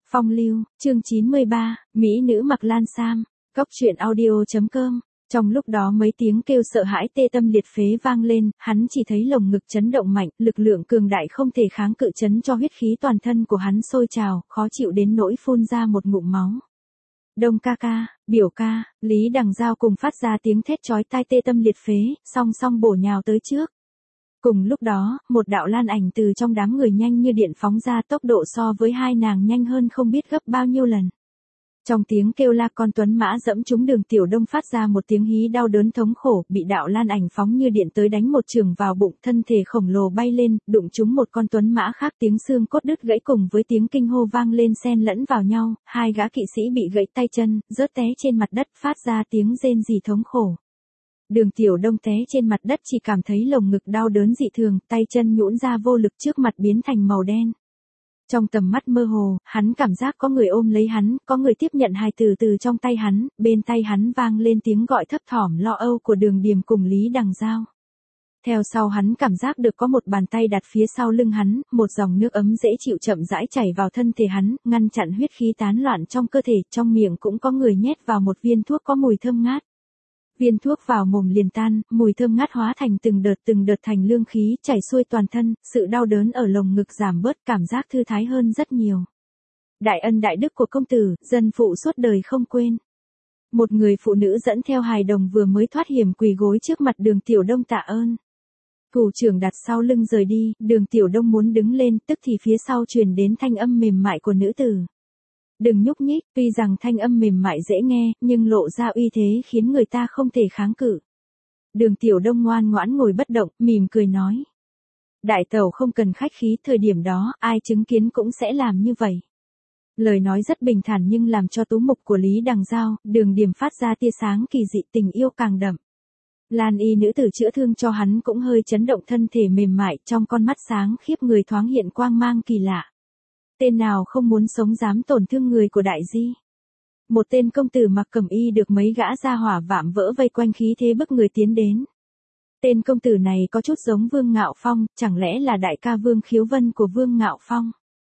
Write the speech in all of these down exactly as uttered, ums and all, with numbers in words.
Phong lưu, chương chín mươi ba, Mỹ nữ mặc lan sam, Cóc truyện audio chấm com. Trong lúc đó mấy tiếng kêu sợ hãi tê tâm liệt phế vang lên, hắn chỉ thấy lồng ngực chấn động mạnh, lực lượng cường đại không thể kháng cự chấn cho huyết khí toàn thân của hắn sôi trào, khó chịu đến nỗi phun ra một ngụm máu. Đông ca ca, biểu ca, Lý Đằng Giao cùng phát ra tiếng thét chói tai tê tâm liệt phế, song song bổ nhào tới trước. Cùng lúc đó, một đạo lan ảnh từ trong đám người nhanh như điện phóng ra, tốc độ so với hai nàng nhanh hơn không biết gấp bao nhiêu lần. Trong tiếng kêu la con tuấn mã dẫm trúng Đường Tiểu Đông phát ra một tiếng hí đau đớn thống khổ, bị đạo lan ảnh phóng như điện tới đánh một trường vào bụng, thân thể khổng lồ bay lên, đụng trúng một con tuấn mã khác, tiếng xương cốt đứt gãy cùng với tiếng kinh hô vang lên xen lẫn vào nhau, hai gã kỵ sĩ bị gãy tay chân, rớt té trên mặt đất phát ra tiếng rên rỉ thống khổ. Đường Tiểu Đông té trên mặt đất chỉ cảm thấy lồng ngực đau đớn dị thường, tay chân nhũn ra vô lực, trước mặt biến thành màu đen. Trong tầm mắt mơ hồ, hắn cảm giác có người ôm lấy hắn, có người tiếp nhận hài tử từ trong tay hắn, bên tay hắn vang lên tiếng gọi thấp thỏm lo âu của Đường Điềm cùng Lý Đằng Giao. Theo sau hắn cảm giác được có một bàn tay đặt phía sau lưng hắn, một dòng nước ấm dễ chịu chậm rãi chảy vào thân thể hắn, ngăn chặn huyết khí tán loạn trong cơ thể, trong miệng cũng có người nhét vào một viên thuốc có mùi thơm ngát. Viên thuốc vào mồm liền tan, mùi thơm ngát hóa thành từng đợt từng đợt thành lương khí, chảy xuôi toàn thân, sự đau đớn ở lồng ngực giảm bớt, cảm giác thư thái hơn rất nhiều. Đại ân đại đức của công tử, dân phụ suốt đời không quên. Một người phụ nữ dẫn theo hài đồng vừa mới thoát hiểm quỳ gối trước mặt Đường Tiểu Đông tạ ơn. Thủ trưởng đặt sau lưng rời đi, Đường Tiểu Đông muốn đứng lên, tức thì phía sau truyền đến thanh âm mềm mại của nữ tử. Đừng nhúc nhích, tuy rằng thanh âm mềm mại dễ nghe, nhưng lộ ra uy thế khiến người ta không thể kháng cự. Đường Tiểu Đông ngoan ngoãn ngồi bất động, mỉm cười nói. Đại tẩu không cần khách khí, thời điểm đó, ai chứng kiến cũng sẽ làm như vậy. Lời nói rất bình thản nhưng làm cho tú mục của Lý Đằng Giao, Đường Điềm phát ra tia sáng kỳ dị, tình yêu càng đậm. Lan y nữ tử chữa thương cho hắn cũng hơi chấn động, thân thể mềm mại, trong con mắt sáng khiếp người thoáng hiện quang mang kỳ lạ. Tên nào không muốn sống dám tổn thương người của đại di. Một tên công tử mặc cẩm y được mấy gã gia hỏa vạm vỡ vây quanh, khí thế bức người tiến đến. Tên công tử này có chút giống Vương Ngạo Phong, chẳng lẽ là đại ca Vương Khiếu Vân của Vương Ngạo Phong?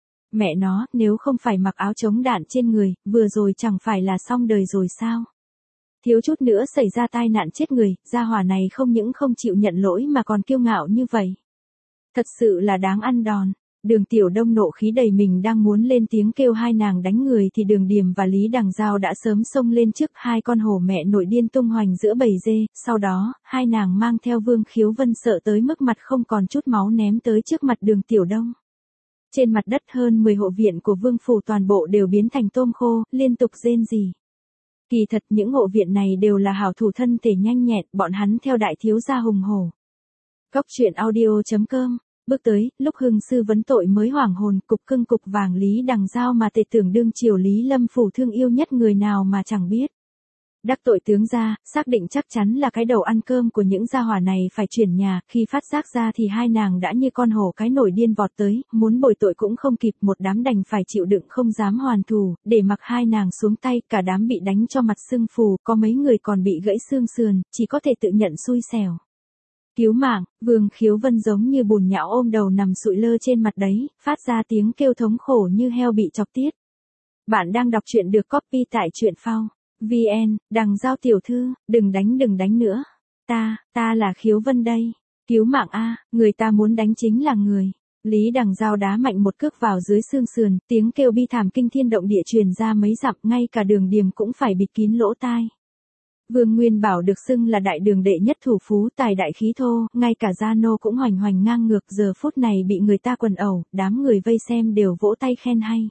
Mẹ nó, nếu không phải mặc áo chống đạn trên người, vừa rồi chẳng phải là xong đời rồi sao? Thiếu chút nữa xảy ra tai nạn chết người, gia hỏa này không những không chịu nhận lỗi mà còn kiêu ngạo như vậy. Thật sự là đáng ăn đòn. Đường Tiểu Đông nộ khí đầy mình đang muốn lên tiếng kêu hai nàng đánh người thì Đường Điềm và Lý Đằng Giao đã sớm xông lên trước, hai con hổ mẹ nội điên tung hoành giữa bầy dê, sau đó, hai nàng mang theo Vương Khiếu Vân sợ tới mức mặt không còn chút máu ném tới trước mặt Đường Tiểu Đông. Trên mặt đất hơn mười hộ viện của Vương phủ toàn bộ đều biến thành tôm khô, liên tục rên rỉ. Kỳ thật những hộ viện này đều là hảo thủ thân thể nhanh nhẹn, bọn hắn theo đại thiếu gia hùng hổ. Cóc truyện audio chấm com. Bước tới, lúc hưng sư vấn tội mới hoảng hồn, cục cưng cục vàng Lý Đằng Giao mà tề tưởng đương triều Lý Lâm phủ thương yêu nhất người nào mà chẳng biết. Đắc tội tướng gia, xác định chắc chắn là cái đầu ăn cơm của những gia hỏa này phải chuyển nhà, khi phát giác ra thì hai nàng đã như con hổ cái nổi điên vọt tới, muốn bồi tội cũng không kịp, một đám đành phải chịu đựng không dám hoàn thù, để mặc hai nàng xuống tay, cả đám bị đánh cho mặt sưng phù, có mấy người còn bị gãy xương sườn, chỉ có thể tự nhận xui xẻo. Cứu mạng, Vương Khiếu Vân giống như bùn nhão ôm đầu nằm sụi lơ trên mặt đấy, phát ra tiếng kêu thống khổ như heo bị chọc tiết. Bạn đang đọc truyện được copy tại truyện phao. vn, Đằng Giao tiểu thư, đừng đánh đừng đánh nữa. Ta, ta là Khiếu Vân đây. Cứu mạng a, người ta muốn đánh chính là người. Lý Đằng Giao đá mạnh một cước vào dưới xương sườn, tiếng kêu bi thảm kinh thiên động địa truyền ra mấy dặm, ngay cả Đường Điềm cũng phải bịt kín lỗ tai. Vương Nguyên Bảo được xưng là đại đường đệ nhất thủ phú tài đại khí thô, ngay cả Gia Nô cũng hoành hoành ngang ngược, giờ phút này bị người ta quần ẩu, đám người vây xem đều vỗ tay khen hay.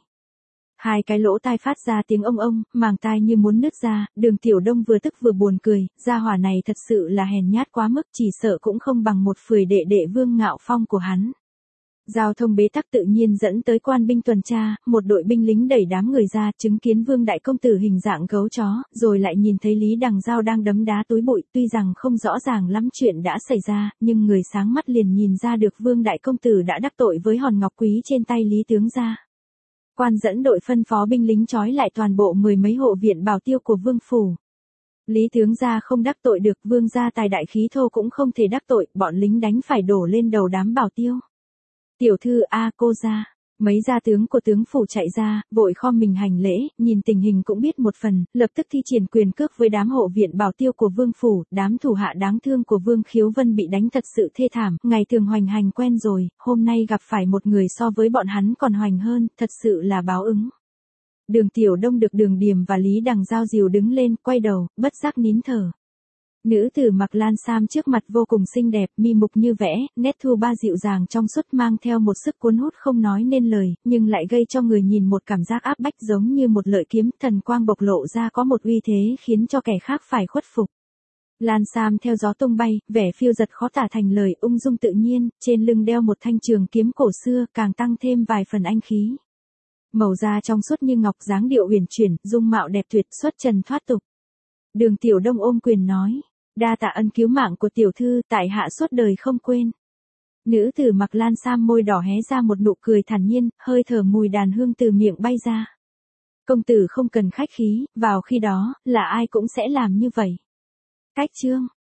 Hai cái lỗ tai phát ra tiếng ông ông, màng tai như muốn nứt ra, Đường Tiểu Đông vừa tức vừa buồn cười, gia hỏa này thật sự là hèn nhát quá mức, chỉ sợ cũng không bằng một phười đệ đệ Vương Ngạo Phong của hắn. Giao thông bế tắc tự nhiên dẫn tới quan binh tuần tra, một đội binh lính đẩy đám người ra, chứng kiến Vương đại công tử hình dạng gấu chó, rồi lại nhìn thấy Lý Đằng Giao đang đấm đá túi bụi, tuy rằng không rõ ràng lắm chuyện đã xảy ra, nhưng người sáng mắt liền nhìn ra được Vương đại công tử đã đắc tội với hòn ngọc quý trên tay Lý tướng gia. Quan dẫn đội phân phó binh lính trói lại toàn bộ mười mấy hộ viện bảo tiêu của Vương phủ. Lý tướng gia không đắc tội được, Vương gia tài đại khí thô cũng không thể đắc tội, bọn lính đánh phải đổ lên đầu đám bảo tiêu. Tiểu thư a cô gia, Mấy gia tướng của tướng phủ chạy ra, vội khom mình hành lễ, nhìn tình hình cũng biết một phần, lập tức thi triển quyền cước với đám hộ viện bảo tiêu của vương phủ, đám thủ hạ đáng thương của vương Khiếu Vân bị đánh thật sự thê thảm, ngày thường hoành hành quen rồi, hôm nay gặp phải một người so với bọn hắn còn hoành hơn, thật sự là báo ứng. Đường Tiểu Đông được Đường Điềm và Lý Đằng Giao dìu đứng lên, quay đầu, bất giác nín thở. Nữ tử mặc lan sam trước mặt vô cùng xinh đẹp, mi mục như vẽ, nét thu ba dịu dàng trong suốt mang theo một sức cuốn hút không nói nên lời, nhưng lại gây cho người nhìn một cảm giác áp bách giống như một lợi kiếm, thần quang bộc lộ ra có một uy thế khiến cho kẻ khác phải khuất phục. Lan sam theo gió tung bay, vẻ phiêu dật khó tả thành lời, ung dung tự nhiên, trên lưng đeo một thanh trường kiếm cổ xưa, càng tăng thêm vài phần anh khí. Màu da trong suốt như ngọc, dáng điệu uyển chuyển, dung mạo đẹp tuyệt, xuất trần thoát tục. Đường Tiểu Đông ôm quyền nói, đa tạ ân cứu mạng của tiểu thư, tại hạ suốt đời không quên. Nữ tử mặc lan sam môi đỏ hé ra một nụ cười thản nhiên, hơi thở mùi đàn hương từ miệng bay ra. Công tử không cần khách khí, vào khi đó, là ai cũng sẽ làm như vậy. Cách chương